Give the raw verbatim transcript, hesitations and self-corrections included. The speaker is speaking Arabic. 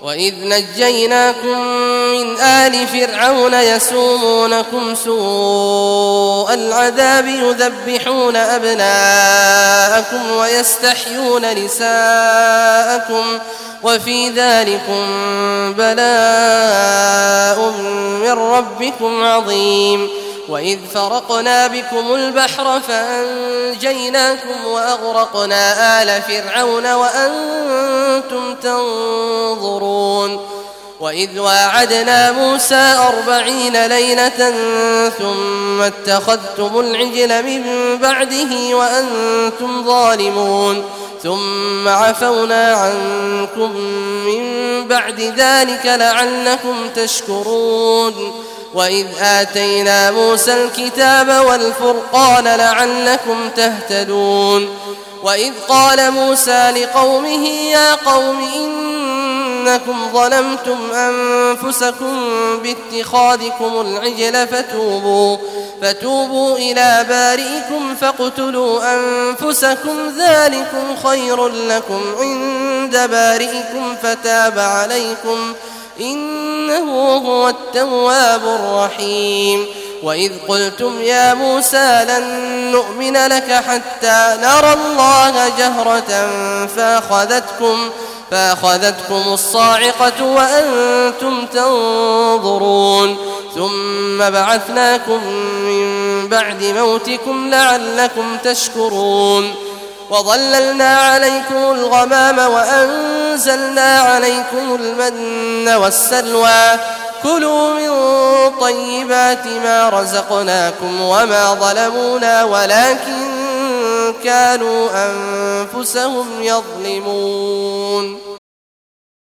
وإذ نجيناكم من آل فرعون يسومونكم سوء العذاب يذبحون أبناءكم ويستحيون نساءكم وفي ذلكم بلاء من ربكم عظيم. وإذ فرقنا بكم البحر فأنجيناكم وأغرقنا آل فرعون وأنتم تنظرون. وإذ واعدنا موسى أربعين ليلة ثم اتخذتم العجل من بعده وأنتم ظالمون ثم عفونا عنكم من بعد ذلك لعلكم تشكرون. وإذ آتينا موسى الكتاب والفرقان لعلكم تهتدون. وإذ قال موسى لقومه يا قوم إنكم ظلمتم أنفسكم باتخاذكم العجل فتوبوا, فتوبوا إلى بارئكم فاقتلوا أنفسكم ذلكم خير لكم عند بارئكم فتاب عليكم إنه هو التواب الرحيم. وإذ قلتم يا موسى لن نؤمن لك حتى نرى الله جهرة فأخذتكم, فأخذتكم الصاعقة وأنتم تنظرون ثم بعثناكم من بعد موتكم لعلكم تشكرون. وظللنا عليكم الغمام وأنزلنا عليكم المن والسلوى كلوا من طيبات ما رزقناكم وما ظلمونا ولكن كانوا أنفسهم يظلمون.